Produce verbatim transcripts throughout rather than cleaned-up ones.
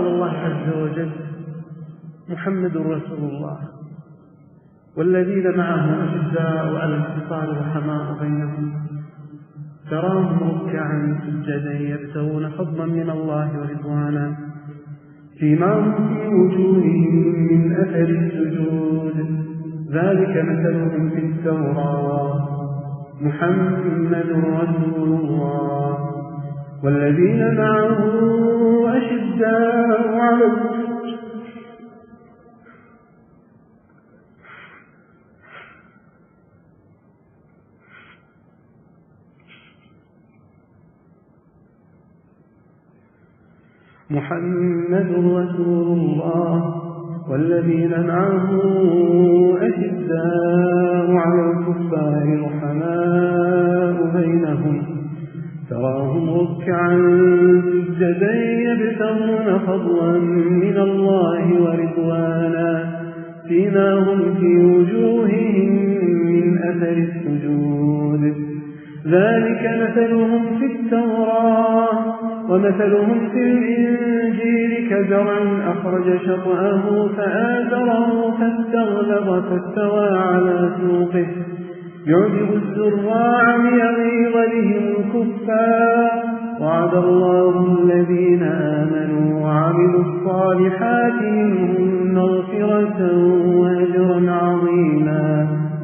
الله عز وجل: محمد رسول الله والذين معه أشداء على الكفار رحماء بينهم تراهم ركعا سجدا يبتغون فضلا من الله ورضوانا سيماهم في وجوههم من أثر السجود ذلك مثلهم في التوراة محمد رسول الله والذين معه أشداء على الكفار محمد رسول الله والذين معه أشداء على الكفار رحماء بينهم تراهم ركعا سجدا يبتغون فضلا من الله ورضوانا سيماهم في وجوههم من أثر السجود ذلك مثلهم في التوراة ومثلهم في الإنجيل كزرع أخرج شطأه فآزره فاستغلظ فاستوى على سوقه يعجب الزراع ليغيظ بهم الكفار وعد الله الذين آمنوا وعملوا الصالحات منهم مغفرة وأجرا عظيما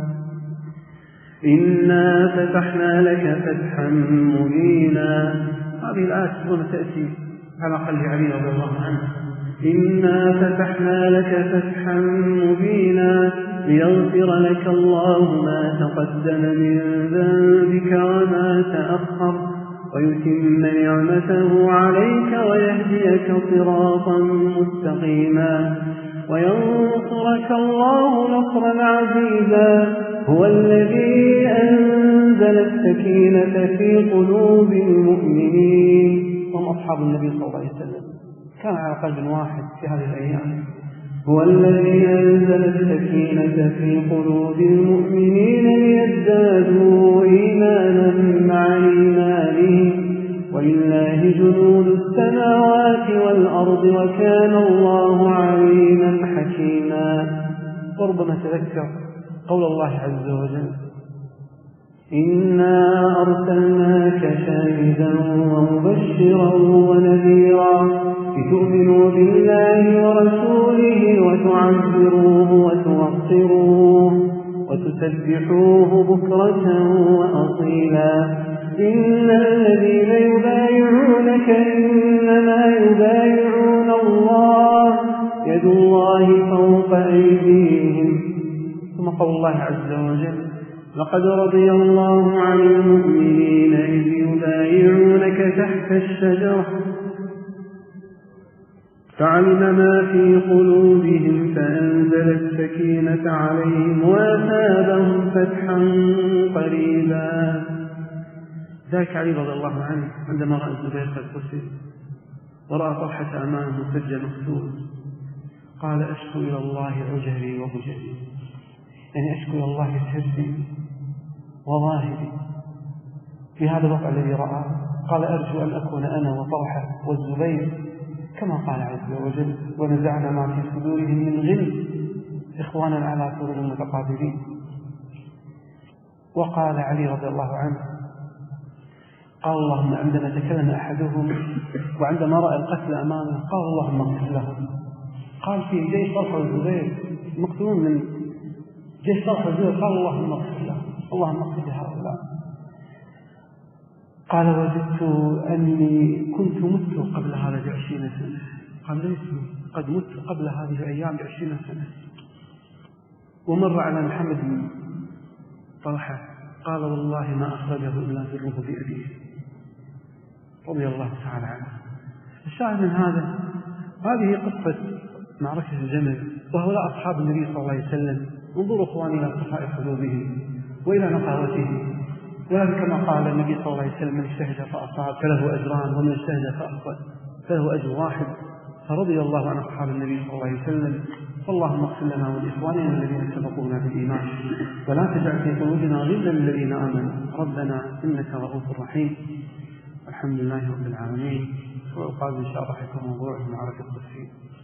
إنا فتحنا لك فتحا مبينا. هذه الآية تكون تأتي على قلب علي رضي الله عنه: إنا فتحنا لك فتحا مبينا ليغفر لك الله ما تقدم من ذنبك وما تأخر ويتم نعمته عليك ويهديك صراطا مستقيما وينصرك الله نصرا عزيزا هو الذي أنزل السكينة في قلوب المؤمنين. هم أصحاب النبي صلى الله عليه وسلم كان على قلب واحد في هذه الأيام. هو الذي أنزل السكينة في قلوب المؤمنين ليزدادوا إيمانا مع إيمانهم ولله جنود السماوات والأرض وكان الله عليما حكيما. وربما تذكر قول الله عز وجل: إنا أرسلناك شاهدا ومبشرا ونذيرا لتؤمنوا بالله ورسوله وتعزروه وتوقروه وتسبحوه بكرة وأصيلا. إن الذين يبايعونك إنما يبايعون الله يد الله فوق أيديهم. ثم قول الله عز وجل: لقد رضي الله عن المؤمنين إذ يبايعونك تحت الشجرة فعلم ما في قلوبهم فأنزل السكينة عليهم وأثابهم فتحا قريبا. ذاك علي رضي الله عنه عندما رأى الزبير قد قتل ورأى طلحة أمامه سجى مقتول قال: أشكو إلى الله عجري وبجري، يعني أشكو إلى الله سري وظاهري في هذا الوقع الذي رأى. قال: أرجو أن أكون أنا وطلحة والزبير كما قال عز وجل: ونزعنا ما في صدورهم من غل إخوانا على سرر متقابلين. وقال علي رضي الله عنه: قال اللهم عندما تكلم أحدهم وعندما رأى القتل أمامه قال اللهم اغفر لهم. قال في جيش طلحة والزبير مقتولون من جيش طلحة والزبير قال اللهم اغفر لهم، اللهم اغفر لهؤلاء. قال: وجدت أني كنت مت قبل هذا بعشرين سنة. قال: ليس قد مت قبل هذه الأيام بعشرين سنة. ومر على محمد بن طلحة قال: والله ما أخرجه إلا ذره بأبيه رضي الله تعالى عنه. الشاهد من هذا هذه قصة معركة الجمل وهؤلاء أصحاب النبي صلى الله عليه وسلم. انظروا أخواني إلى صفاء قلوبهم وإلى نقاوتهم، ولكن كما قال النبي صلى الله عليه وسلم: من اجتهد فأصاب فله أجران ومن اجتهد فأخطأ فله أجر واحد. فرضي الله عن أصحاب النبي صلى الله عليه وسلم. فاللهم اغفر لنا ولإخواننا الذين سبقونا بالإيمان ولا تجعل في قلوبنا غلا للذين آمنوا ربنا إنك رؤوف رحيم. الحمد لله رب العالمين. الأسبوع القادم إن شاء الله حيكون موضوع معركة صفين.